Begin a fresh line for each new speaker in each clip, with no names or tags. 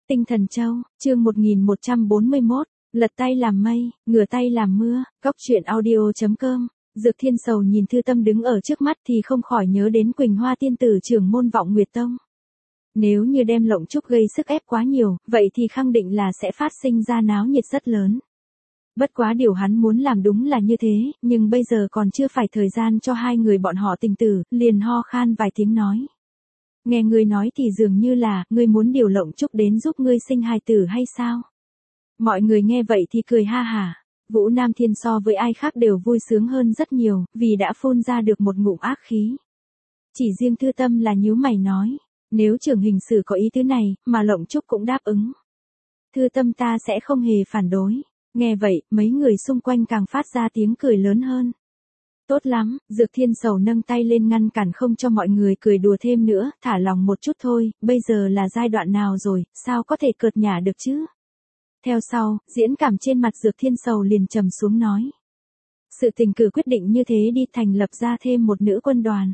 Tinh Thần Châu, chương 1141, lật tay làm mây, ngửa tay làm mưa, Cóc truyện audio.com. Dược Thiên Sầu nhìn Thư Tâm đứng ở trước mắt thì không khỏi nhớ đến Quỳnh Hoa tiên tử trưởng môn Vọng Nguyệt Tông. Nếu như đem Lộng Trúc gây sức ép quá nhiều, vậy thì khẳng định là sẽ phát sinh ra náo nhiệt rất lớn. Bất quá điều hắn muốn làm đúng là như thế, nhưng bây giờ còn chưa phải thời gian cho hai người bọn họ tình tử, liền ho khan vài tiếng nói. Nghe ngươi nói thì dường như là, ngươi muốn điều Lộng Trúc đến giúp ngươi sinh hài tử hay sao? Mọi người nghe vậy thì cười ha hả. Vũ Nam Thiên so với ai khác đều vui sướng hơn rất nhiều, vì đã phun ra được một ngụm ác khí. Chỉ riêng Thư Tâm là nhíu mày nói, nếu trưởng hình sử có ý tứ này, mà Lộng Trúc cũng đáp ứng. Thư Tâm ta sẽ không hề phản đối. Nghe vậy, mấy người xung quanh càng phát ra tiếng cười lớn hơn. Tốt lắm, Dược Thiên Sầu nâng tay lên ngăn cản không cho mọi người cười đùa thêm nữa, thả lòng một chút thôi, bây giờ là giai đoạn nào rồi, sao có thể cợt nhả được chứ? Theo sau, diễn cảm trên mặt Dược Thiên Sầu liền trầm xuống nói. Sự tình cử quyết định như thế đi, thành lập ra thêm một nữ quân đoàn.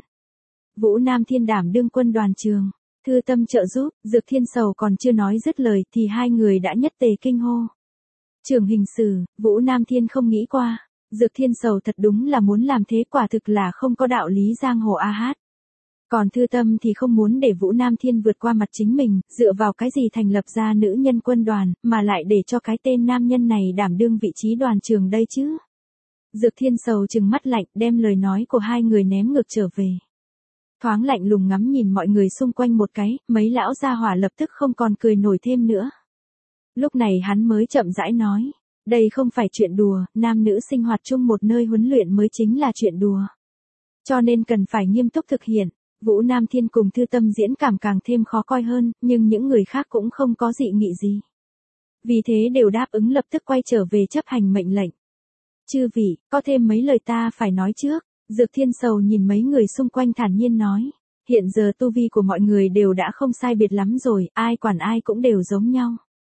Vũ Nam Thiên đảm đương quân đoàn trường, Thư Tâm trợ giúp, Dược Thiên Sầu còn chưa nói dứt lời thì hai người đã nhất tề kinh hô. Trưởng hình sử, Vũ Nam Thiên không nghĩ qua. Dược Thiên Sầu thật đúng là muốn làm thế, quả thực là không có đạo lý giang hồ a hát. Còn Thư Tâm thì không muốn để Vũ Nam Thiên vượt qua mặt chính mình, dựa vào cái gì thành lập ra nữ nhân quân đoàn, mà lại để cho cái tên nam nhân này đảm đương vị trí đoàn trường đây chứ. Dược Thiên Sầu trừng mắt lạnh, đem lời nói của hai người ném ngược trở về. Thoáng lạnh lùng ngắm nhìn mọi người xung quanh một cái, mấy lão gia hỏa lập tức không còn cười nổi thêm nữa. Lúc này hắn mới chậm rãi nói. Đây không phải chuyện đùa, nam nữ sinh hoạt chung một nơi huấn luyện mới chính là chuyện đùa. Cho nên cần phải nghiêm túc thực hiện. Vũ Nam Thiên cùng Thư Tâm diễn cảm càng thêm khó coi hơn, nhưng những người khác cũng không có dị nghị gì. Vì thế đều đáp ứng lập tức quay trở về chấp hành mệnh lệnh. Chư vị, có thêm mấy lời ta phải nói trước. Dược Thiên Sầu nhìn mấy người xung quanh thản nhiên nói. Hiện giờ tu vi của mọi người đều đã không sai biệt lắm rồi, ai quản ai cũng đều giống nhau.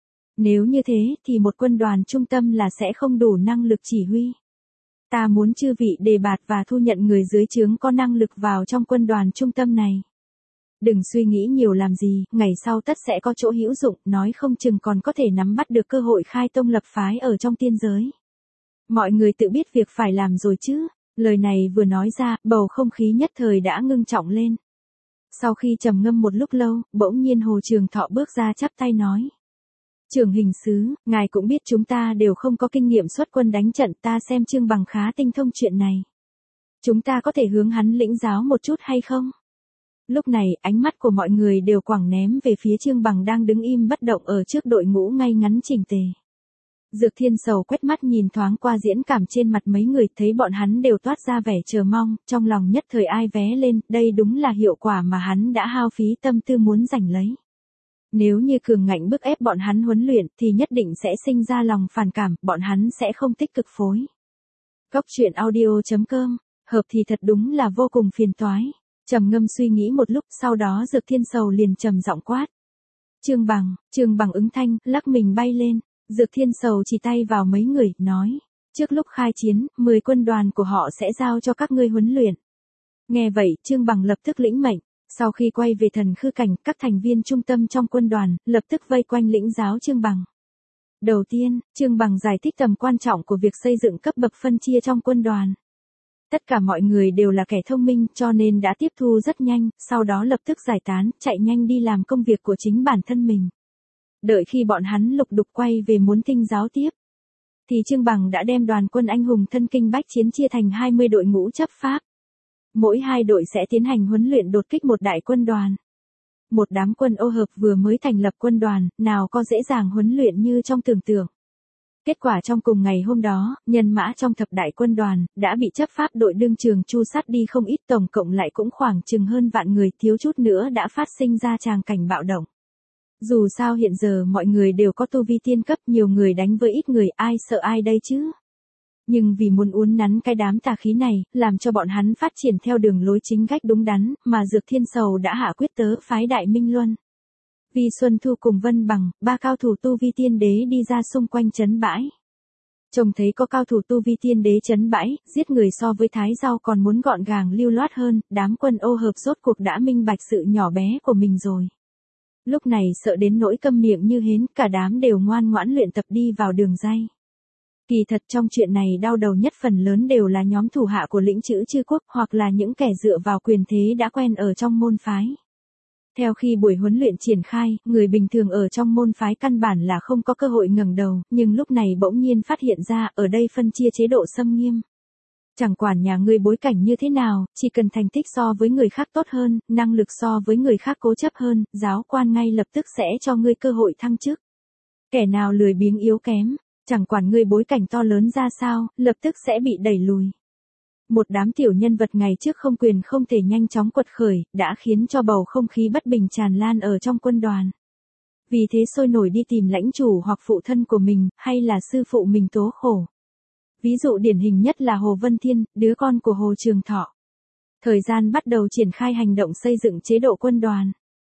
Nếu như thế thì một quân đoàn trung tâm là sẽ không đủ năng lực chỉ huy. Ta muốn chư vị đề bạt và thu nhận người dưới trướng có năng lực vào trong quân đoàn trung tâm này. Đừng suy nghĩ nhiều làm gì, ngày sau tất sẽ có chỗ hữu dụng, nói không chừng còn có thể nắm bắt được cơ hội khai tông lập phái ở trong tiên giới. Mọi người tự biết việc phải làm rồi chứ. Lời này vừa nói ra, bầu không khí nhất thời đã ngưng trọng lên. Sau khi trầm ngâm một lúc lâu, bỗng nhiên Hồ Trường Thọ bước ra chắp tay nói. Trưởng hình sứ, ngài cũng biết chúng ta đều không có kinh nghiệm xuất quân đánh trận, ta xem Trương Bằng khá tinh thông chuyện này. Chúng ta có thể hướng hắn lĩnh giáo một chút hay không? Lúc này, ánh mắt của mọi người đều quẳng ném về phía Trương Bằng đang đứng im bất động ở trước đội ngũ ngay ngắn chỉnh tề. Dược Thiên Sầu quét mắt nhìn thoáng qua diễn cảm trên mặt mấy người, thấy bọn hắn đều toát ra vẻ chờ mong, trong lòng nhất thời ai vé lên, đây đúng là hiệu quả mà hắn đã hao phí tâm tư muốn giành lấy. Nếu như cường ngạnh bức ép bọn hắn huấn luyện thì nhất định sẽ sinh ra lòng phản cảm, bọn hắn sẽ không tích cực phối. Cóc truyện audio.com, hợp thì thật đúng là vô cùng phiền toái. Trầm ngâm suy nghĩ một lúc, sau đó Dược Thiên Sầu liền trầm giọng quát. Trương Bằng ứng thanh, lắc mình bay lên. Dược Thiên Sầu chỉ tay vào mấy người, nói. Trước lúc khai chiến, 10 quân đoàn của họ sẽ giao cho các ngươi huấn luyện. Nghe vậy, Trương Bằng lập tức lĩnh mệnh. Sau khi quay về Thần Khư Cảnh, các thành viên trung tâm trong quân đoàn, lập tức vây quanh lĩnh giáo Trương Bằng. Đầu tiên, Trương Bằng giải thích tầm quan trọng của việc xây dựng cấp bậc phân chia trong quân đoàn. Tất cả mọi người đều là kẻ thông minh cho nên đã tiếp thu rất nhanh, sau đó lập tức giải tán, chạy nhanh đi làm công việc của chính bản thân mình. Đợi khi bọn hắn lục đục quay về muốn thinh giáo tiếp, thì Trương Bằng đã đem đoàn quân anh hùng thân kinh bách chiến chia thành 20 đội ngũ chấp pháp. Mỗi hai đội sẽ tiến hành huấn luyện đột kích một đại quân đoàn. Một đám quân ô hợp vừa mới thành lập quân đoàn, nào có dễ dàng huấn luyện như trong tưởng tượng. Kết quả trong cùng ngày hôm đó, nhân mã trong thập đại quân đoàn, đã bị chấp pháp đội đương trường chu sát đi không ít, tổng cộng lại cũng khoảng chừng hơn vạn người, thiếu chút nữa đã phát sinh ra tràng cảnh bạo động. Dù sao hiện giờ mọi người đều có tu vi tiên cấp, nhiều người đánh với ít người, ai sợ ai đây chứ? Nhưng vì muốn uốn nắn cái đám tà khí này, làm cho bọn hắn phát triển theo đường lối chính cách đúng đắn, mà Dược Thiên Sầu đã hạ quyết tớ phái Đại Minh Luân. Vi Xuân Thu cùng Vân Bằng, ba cao thủ tu vi tiên đế đi ra xung quanh trấn bãi. Trông thấy có cao thủ tu vi tiên đế trấn bãi, giết người so với thái rau còn muốn gọn gàng lưu loát hơn, đám quân ô hợp rốt cuộc đã minh bạch sự nhỏ bé của mình rồi. Lúc này sợ đến nỗi câm miệng như hến, cả đám đều ngoan ngoãn luyện tập đi vào đường ray. Kỳ thật trong chuyện này đau đầu nhất phần lớn đều là nhóm thủ hạ của lĩnh chữ chư quốc hoặc là những kẻ dựa vào quyền thế đã quen ở trong môn phái. Theo khi buổi huấn luyện triển khai, người bình thường ở trong môn phái căn bản là không có cơ hội ngẩng đầu, nhưng lúc này bỗng nhiên phát hiện ra ở đây phân chia chế độ xâm nghiêm. Chẳng quản nhà ngươi bối cảnh như thế nào, chỉ cần thành tích so với người khác tốt hơn, năng lực so với người khác cố chấp hơn, giáo quan ngay lập tức sẽ cho ngươi cơ hội thăng chức. Kẻ nào lười biếng yếu kém, chẳng quản ngươi bối cảnh to lớn ra sao, lập tức sẽ bị đẩy lùi. Một đám tiểu nhân vật ngày trước không quyền không thể nhanh chóng quật khởi, đã khiến cho bầu không khí bất bình tràn lan ở trong quân đoàn. Vì thế sôi nổi đi tìm lãnh chủ hoặc phụ thân của mình, hay là sư phụ mình tố khổ. Ví dụ điển hình nhất là Hồ Vân Thiên, đứa con của Hồ Trường Thọ. Thời gian bắt đầu triển khai hành động xây dựng chế độ quân đoàn.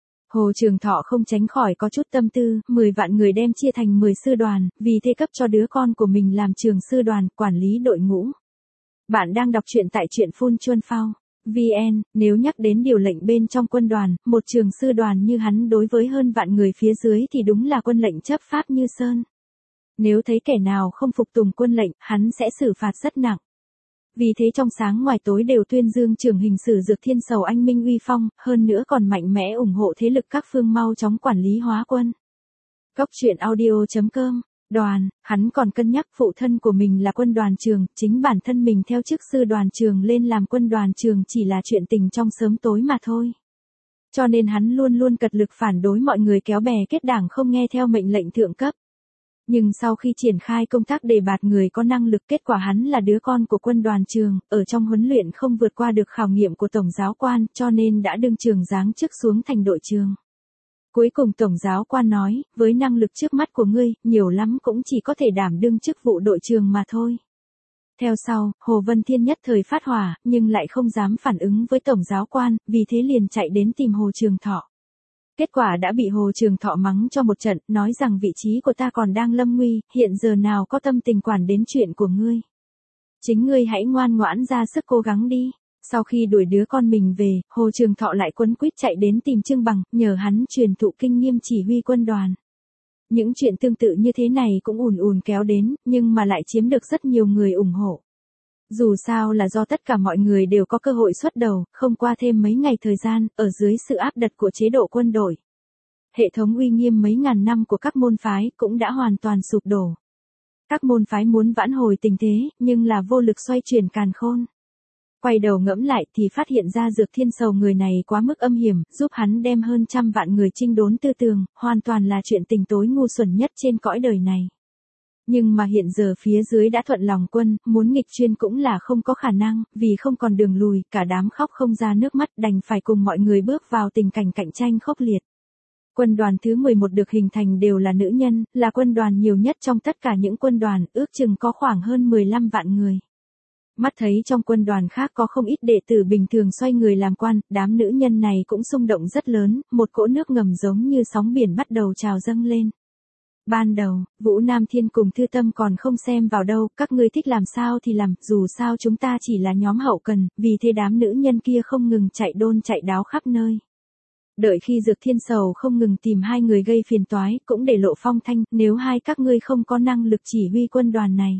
Hồ Trường Thọ không tránh khỏi có chút tâm tư, 10 vạn người đem chia thành 10 sư đoàn, vì thế cấp cho đứa con của mình làm trường sư đoàn, quản lý đội ngũ. Bạn đang đọc truyện tại truyện Phun Chuân Phao. VN, nếu nhắc đến điều lệnh bên trong quân đoàn, một trường sư đoàn như hắn đối với hơn vạn người phía dưới thì đúng là quân lệnh chấp pháp như sơn. Nếu thấy kẻ nào không phục tùng quân lệnh, hắn sẽ xử phạt rất nặng. Vì thế trong sáng ngoài tối đều tuyên dương trưởng hình sử Dược Thiên Sầu anh minh uy phong, hơn nữa còn mạnh mẽ ủng hộ thế lực các phương mau chóng quản lý hóa quân. Góc truyện audio.com. Đoàn, hắn còn cân nhắc phụ thân của mình là quân đoàn trường, chính bản thân mình theo chức sư đoàn trường lên làm quân đoàn trường chỉ là chuyện tình trong sớm tối mà thôi. Cho nên hắn luôn luôn cật lực phản đối mọi người kéo bè kết đảng không nghe theo mệnh lệnh thượng cấp. Nhưng sau khi triển khai công tác đề bạt người có năng lực, kết quả hắn là đứa con của quân đoàn trường, ở trong huấn luyện không vượt qua được khảo nghiệm của tổng giáo quan, cho nên đã đương trường giáng chức xuống thành đội trường. Cuối cùng tổng giáo quan nói, với năng lực trước mắt của ngươi, nhiều lắm cũng chỉ có thể đảm đương chức vụ đội trường mà thôi. Theo sau, Hồ Vân Thiên nhất thời phát hỏa, nhưng lại không dám phản ứng với tổng giáo quan, vì thế liền chạy đến tìm Hồ Trường Thọ. Kết quả đã bị Hồ Trường Thọ mắng cho một trận, nói rằng vị trí của ta còn đang lâm nguy, hiện giờ nào có tâm tình quản đến chuyện của ngươi. Chính ngươi hãy ngoan ngoãn ra sức cố gắng đi. Sau khi đuổi đứa con mình về, Hồ Trường Thọ lại quấn quýt chạy đến tìm Trương Bằng, nhờ hắn truyền thụ kinh nghiệm chỉ huy quân đoàn. Những chuyện tương tự như thế này cũng ùn ùn kéo đến, nhưng mà lại chiếm được rất nhiều người ủng hộ. Dù sao là do tất cả mọi người đều có cơ hội xuất đầu, không qua thêm mấy ngày thời gian, ở dưới sự áp đặt của chế độ quân đội. Hệ thống uy nghiêm mấy ngàn năm của các môn phái cũng đã hoàn toàn sụp đổ. Các môn phái muốn vãn hồi tình thế, nhưng là vô lực xoay chuyển càn khôn. Quay đầu ngẫm lại thì phát hiện ra Dược Thiên Sầu người này quá mức âm hiểm, giúp hắn đem hơn trăm vạn người chinh đốn tư tường, hoàn toàn là chuyện tình tối ngu xuẩn nhất trên cõi đời này. Nhưng mà hiện giờ phía dưới đã thuận lòng quân, muốn nghịch chuyên cũng là không có khả năng, vì không còn đường lùi, cả đám khóc không ra nước mắt đành phải cùng mọi người bước vào tình cảnh cạnh tranh khốc liệt. Quân đoàn thứ 11 được hình thành đều là nữ nhân, là quân đoàn nhiều nhất trong tất cả những quân đoàn, ước chừng có khoảng hơn 15 vạn người. Mắt thấy trong quân đoàn khác có không ít đệ tử bình thường xoay người làm quan, đám nữ nhân này cũng xung động rất lớn, một cỗ nước ngầm giống như sóng biển bắt đầu trào dâng lên. Ban đầu, Vũ Nam Thiên cùng Thư Tâm còn không xem vào đâu, các ngươi thích làm sao thì làm, dù sao chúng ta chỉ là nhóm hậu cần, vì thế đám nữ nhân kia không ngừng chạy đôn chạy đáo khắp nơi. Đợi khi Dược Thiên Sầu không ngừng tìm hai người gây phiền toái, cũng để lộ phong thanh, nếu hai các ngươi không có năng lực chỉ huy quân đoàn này.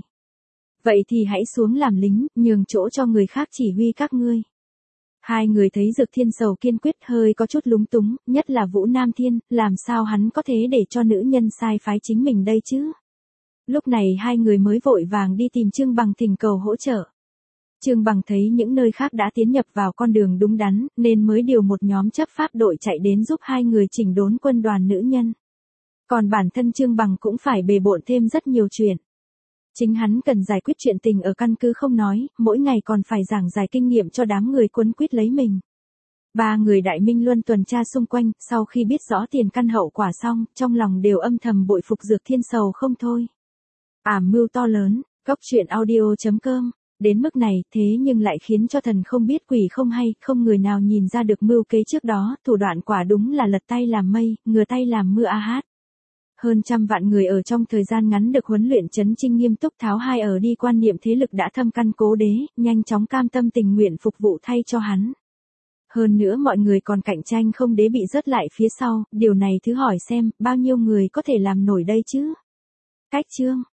Vậy thì hãy xuống làm lính, nhường chỗ cho người khác chỉ huy các ngươi. Hai người thấy Dược Thiên Sầu kiên quyết hơi có chút lúng túng, nhất là Vũ Nam Thiên, làm sao hắn có thế để cho nữ nhân sai phái chính mình đây chứ? Lúc này hai người mới vội vàng đi tìm Trương Bằng thỉnh cầu hỗ trợ. Trương Bằng thấy những nơi khác đã tiến nhập vào con đường đúng đắn, nên mới điều một nhóm chấp pháp đội chạy đến giúp hai người chỉnh đốn quân đoàn nữ nhân. Còn bản thân Trương Bằng cũng phải bề bộn thêm rất nhiều chuyện. Chính hắn cần giải quyết chuyện tình ở căn cứ không nói, mỗi ngày còn phải giảng giải kinh nghiệm cho đám người quấn quýt lấy mình. Ba người Đại Minh Luân tuần tra xung quanh, sau khi biết rõ tiền căn hậu quả xong, trong lòng đều âm thầm bội phục Dược Thiên Sầu không thôi. Ảm mưu to lớn, góc truyện audio.com. Đến mức này, thế nhưng lại khiến cho thần không biết quỷ không hay, không người nào nhìn ra được mưu kế trước đó, thủ đoạn quả đúng là lật tay làm mây, ngửa tay làm mưa a hát. Hơn trăm vạn người ở trong thời gian ngắn được huấn luyện chấn chinh nghiêm túc tháo hai ở đi quan niệm thế lực đã thâm căn cố đế, nhanh chóng cam tâm tình nguyện phục vụ thay cho hắn. Hơn nữa mọi người còn cạnh tranh không để bị rớt lại phía sau, điều này thử hỏi xem, bao nhiêu người có thể làm nổi đây chứ? Cách chương